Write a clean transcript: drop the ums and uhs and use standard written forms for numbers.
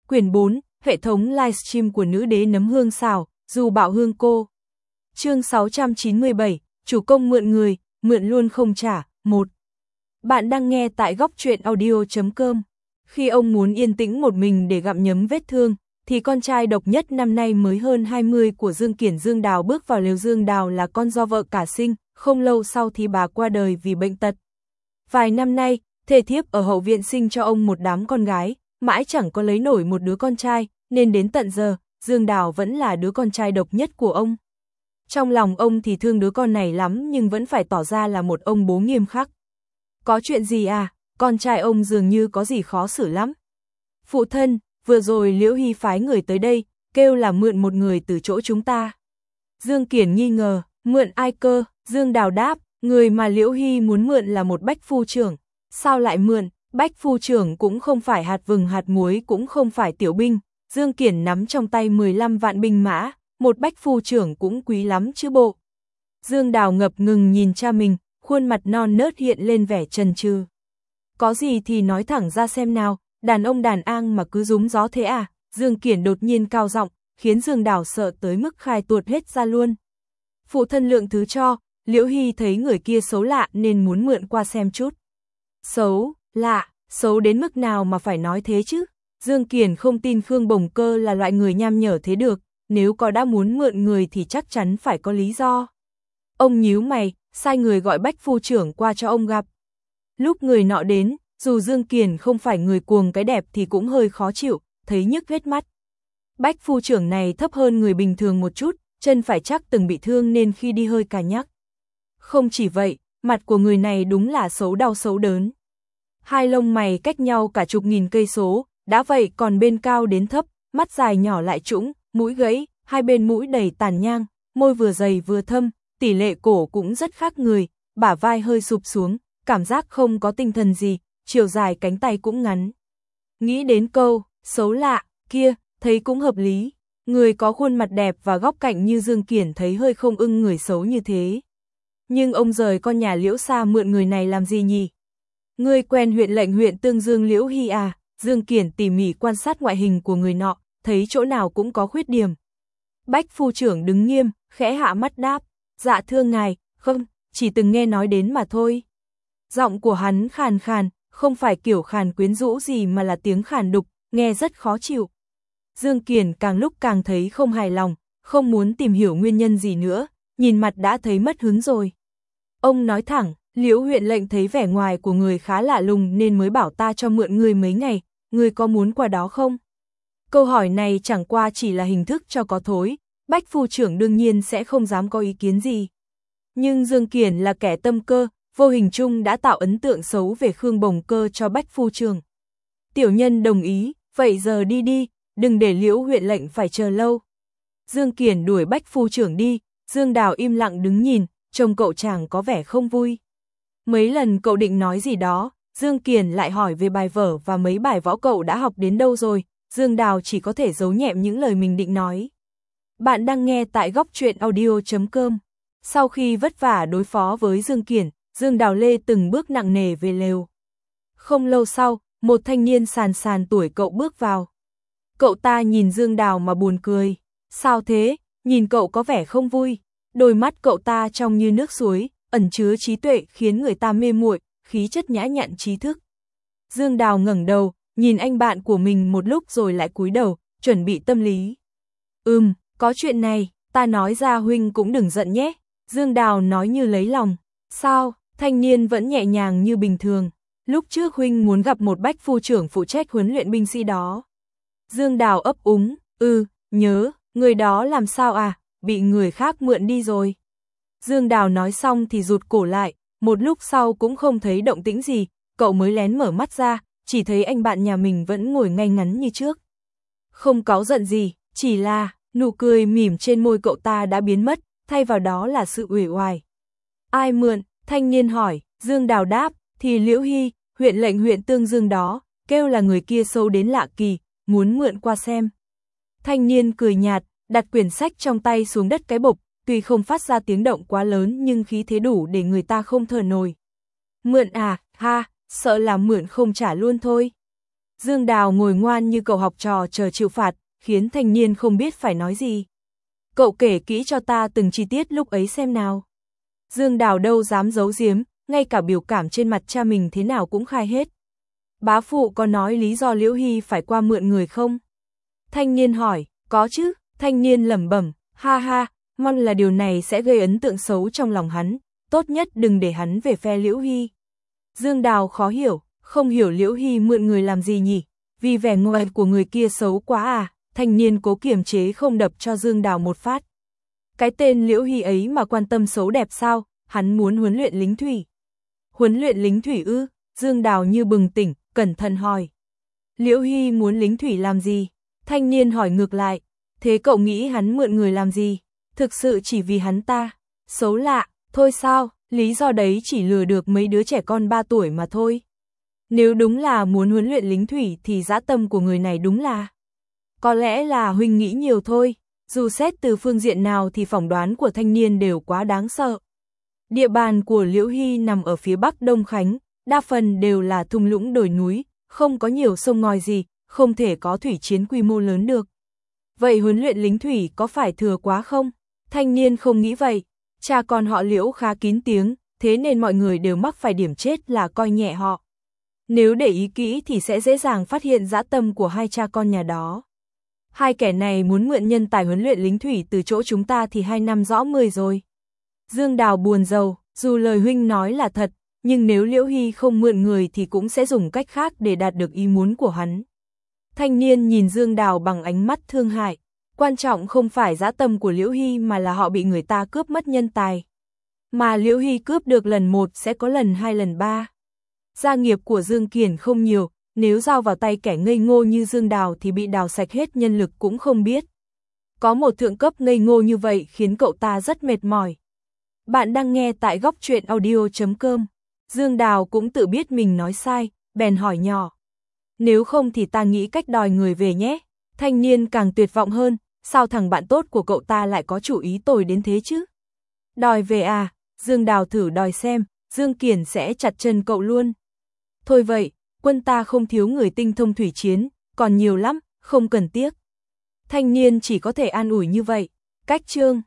Quyển 4, hệ thống livestream của nữ đế nấm hương xào, dù bạo hương cô. Chương 697, chủ công mượn người, mượn luôn không trả, 1. Bạn đang nghe tại góc truyện audio.com. Khi ông muốn yên tĩnh một mình để gặm nhấm vết thương, thì con trai độc nhất năm nay mới hơn 20 của Dương Kiển Dương Đào bước vào lều. Dương Đào là con do vợ cả sinh, không lâu sau thì bà qua đời vì bệnh tật. Vài năm nay, thê thiếp ở hậu viện sinh cho ông một đám con gái, mãi chẳng có lấy nổi một đứa con trai, nên đến tận giờ, Dương Đào vẫn là đứa con trai độc nhất của ông. Trong lòng ông thì thương đứa con này lắm nhưng vẫn phải tỏ ra là một ông bố nghiêm khắc. Có chuyện gì à, con trai ông dường như có gì khó xử lắm. Phụ thân, vừa rồi Liễu Hy phái người tới đây, kêu là mượn một người từ chỗ chúng ta. Dương Kiển nghi ngờ, mượn ai cơ? Dương Đào đáp, người mà Liễu Hy muốn mượn là một bách phu trưởng. Sao lại mượn? Bách phu trưởng cũng không phải hạt vừng hạt muối, cũng không phải tiểu binh. Dương Kiển nắm trong tay 15 vạn binh mã, một bách phu trưởng cũng quý lắm chứ bộ. Dương Đào ngập ngừng nhìn cha mình, khuôn mặt non nớt hiện lên vẻ chần chừ. Có gì thì nói thẳng ra xem nào, đàn ông đàn an mà cứ rúm gió thế à? Dương Kiển đột nhiên cao giọng, khiến Dương Đào sợ tới mức khai tuột hết ra luôn. Phụ thân lượng thứ cho, Liễu Hy thấy người kia xấu lạ nên muốn mượn qua xem chút. Xấu, lạ, xấu đến mức nào mà phải nói thế chứ? Dương Kiển không tin Khương Bồng Cơ là loại người nham nhở thế được, nếu có đã muốn mượn người thì chắc chắn phải có lý do. Ông nhíu mày, sai người gọi bách phu trưởng qua cho ông gặp. Lúc người nọ đến, dù Dương Kiển không phải người cuồng cái đẹp thì cũng hơi khó chịu, thấy nhức hết mắt. Bách phu trưởng này thấp hơn người bình thường một chút, chân phải chắc từng bị thương nên khi đi hơi cà nhắc. Không chỉ vậy, mặt của người này đúng là xấu đau xấu đớn. Hai lông mày cách nhau cả chục nghìn cây số, đã vậy còn bên cao đến thấp, mắt dài nhỏ lại trũng, mũi gãy, hai bên mũi đầy tàn nhang, môi vừa dày vừa thâm, tỷ lệ cổ cũng rất khác người, bả vai hơi sụp xuống, cảm giác không có tinh thần gì, chiều dài cánh tay cũng ngắn. Nghĩ đến câu, xấu lạ, kia, thấy cũng hợp lý. Người có khuôn mặt đẹp và góc cạnh như Dương Kiển thấy hơi không ưng người xấu như thế. Nhưng ông rời con nhà Liễu xa mượn người này làm gì nhỉ? Ngươi quen huyện lệnh huyện Tương Dương Liễu Hy à? Dương Kiển tỉ mỉ quan sát ngoại hình của người nọ, thấy chỗ nào cũng có khuyết điểm. Bách phu trưởng đứng nghiêm, khẽ hạ mắt đáp, dạ thưa ngài, không, chỉ từng nghe nói đến mà thôi. Giọng của hắn khàn khàn, không phải kiểu khàn quyến rũ gì mà là tiếng khàn đục, nghe rất khó chịu. Dương Kiển càng lúc càng thấy không hài lòng, không muốn tìm hiểu nguyên nhân gì nữa, nhìn mặt đã thấy mất hứng rồi. Ông nói thẳng, Liễu huyện lệnh thấy vẻ ngoài của người khá lạ lùng nên mới bảo ta cho mượn người mấy ngày, người có muốn qua đó không? Câu hỏi này chẳng qua chỉ là hình thức cho có thối, bách phu trưởng đương nhiên sẽ không dám có ý kiến gì. Nhưng Dương Kiển là kẻ tâm cơ, vô hình chung đã tạo ấn tượng xấu về Khương Bồng Cơ cho bách phu trưởng. Tiểu nhân đồng ý, vậy giờ đi đi, đừng để Liễu huyện lệnh phải chờ lâu. Dương Kiển đuổi bách phu trưởng đi, Dương Đào im lặng đứng nhìn, trông cậu chàng có vẻ không vui. Mấy lần cậu định nói gì đó, Dương Kiển lại hỏi về bài vở và mấy bài võ cậu đã học đến đâu rồi, Dương Đào chỉ có thể giấu nhẹm những lời mình định nói. Bạn đang nghe tại góc truyện audio.com. Sau khi vất vả đối phó với Dương Kiển, Dương Đào lê từng bước nặng nề về lều. Không lâu sau, một thanh niên sàn sàn tuổi cậu bước vào. Cậu ta nhìn Dương Đào mà buồn cười. Sao thế, nhìn cậu có vẻ không vui. Đôi mắt cậu ta trong như nước suối, ẩn chứa trí tuệ khiến người ta mê muội, khí chất nhã nhặn trí thức. Dương Đào ngẩng đầu, nhìn anh bạn của mình một lúc rồi lại cúi đầu, chuẩn bị tâm lý. Có chuyện này, ta nói ra huynh cũng đừng giận nhé. Dương Đào nói như lấy lòng. Sao, thanh niên vẫn nhẹ nhàng như bình thường. Lúc trước huynh muốn gặp một bách phu trưởng phụ trách huấn luyện binh sĩ đó. Dương Đào ấp úng, nhớ, người đó làm sao à, bị người khác mượn đi rồi. Dương Đào nói xong thì rụt cổ lại, một lúc sau cũng không thấy động tĩnh gì, cậu mới lén mở mắt ra, chỉ thấy anh bạn nhà mình vẫn ngồi ngay ngắn như trước. Không cáu giận gì, chỉ là, nụ cười mỉm trên môi cậu ta đã biến mất, thay vào đó là sự uể oải. Ai mượn? Thanh niên hỏi, Dương Đào đáp, thì Liễu Hy, huyện lệnh huyện Tương Dương đó, kêu là người kia xấu đến lạ kỳ, muốn mượn qua xem. Thanh niên cười nhạt, đặt quyển sách trong tay xuống đất cái bục, tuy không phát ra tiếng động quá lớn nhưng khí thế đủ để người ta không thở nổi. Mượn à, ha, sợ là mượn không trả luôn thôi. Dương Đào ngồi ngoan như cậu học trò chờ chịu phạt, khiến thanh niên không biết phải nói gì. Cậu kể kỹ cho ta từng chi tiết lúc ấy xem nào. Dương Đào đâu dám giấu giếm, ngay cả biểu cảm trên mặt cha mình thế nào cũng khai hết. Bá phụ có nói lý do Liễu Hy phải qua mượn người không? Thanh niên hỏi, có chứ, thanh niên lẩm bẩm, ha ha, mong là điều này sẽ gây ấn tượng xấu trong lòng hắn, tốt nhất đừng để hắn về phe Liễu Hy. Dương Đào khó hiểu, không hiểu Liễu Hy mượn người làm gì nhỉ, vì vẻ ngoài của người kia xấu quá à, thanh niên cố kiềm chế không đập cho Dương Đào một phát. Cái tên Liễu Hy ấy mà quan tâm xấu đẹp sao, hắn muốn huấn luyện lính thủy. Huấn luyện lính thủy ư? Dương Đào như bừng tỉnh, cẩn thận hỏi. Liễu Hy muốn lính thủy làm gì? Thanh niên hỏi ngược lại, thế cậu nghĩ hắn mượn người làm gì? Thực sự chỉ vì hắn ta xấu lạ, thôi sao, lý do đấy chỉ lừa được mấy đứa trẻ con 3 tuổi mà thôi. Nếu đúng là muốn huấn luyện lính thủy thì dã tâm của người này đúng là. Có lẽ là huynh nghĩ nhiều thôi, dù xét từ phương diện nào thì phỏng đoán của thanh niên đều quá đáng sợ. Địa bàn của Liễu Hy nằm ở phía bắc Đông Khánh, đa phần đều là thung lũng đồi núi, không có nhiều sông ngòi gì, không thể có thủy chiến quy mô lớn được. Vậy huấn luyện lính thủy có phải thừa quá không? Thanh niên không nghĩ vậy, cha con họ Liễu khá kín tiếng, thế nên mọi người đều mắc phải điểm chết là coi nhẹ họ. Nếu để ý kỹ thì sẽ dễ dàng phát hiện dã tâm của hai cha con nhà đó. Hai kẻ này muốn mượn nhân tài huấn luyện lính thủy từ chỗ chúng ta thì 2 năm rõ 10 rồi. Dương Đào buồn rầu, dù lời huynh nói là thật, nhưng nếu Liễu Hy không mượn người thì cũng sẽ dùng cách khác để đạt được ý muốn của hắn. Thanh niên nhìn Dương Đào bằng ánh mắt thương hại, quan trọng không phải dã tâm của Liễu Hy mà là họ bị người ta cướp mất nhân tài. Mà Liễu Hy cướp được lần 1 sẽ có lần 2 lần 3. Gia nghiệp của Dương Kiển không nhiều, nếu giao vào tay kẻ ngây ngô như Dương Đào thì bị đào sạch hết nhân lực cũng không biết. Có một thượng cấp ngây ngô như vậy khiến cậu ta rất mệt mỏi. Bạn đang nghe tại góc truyện audio.com. Dương Đào cũng tự biết mình nói sai, bèn hỏi nhỏ. Nếu không thì ta nghĩ cách đòi người về nhé. Thanh niên càng tuyệt vọng hơn, sao thằng bạn tốt của cậu ta lại có chủ ý tồi đến thế chứ? Đòi về à? Dương Đào thử đòi xem, Dương Kiển sẽ chặt chân cậu luôn. Thôi vậy, quân ta không thiếu người tinh thông thủy chiến, còn nhiều lắm, không cần tiếc. Thanh niên chỉ có thể an ủi như vậy. Cách chương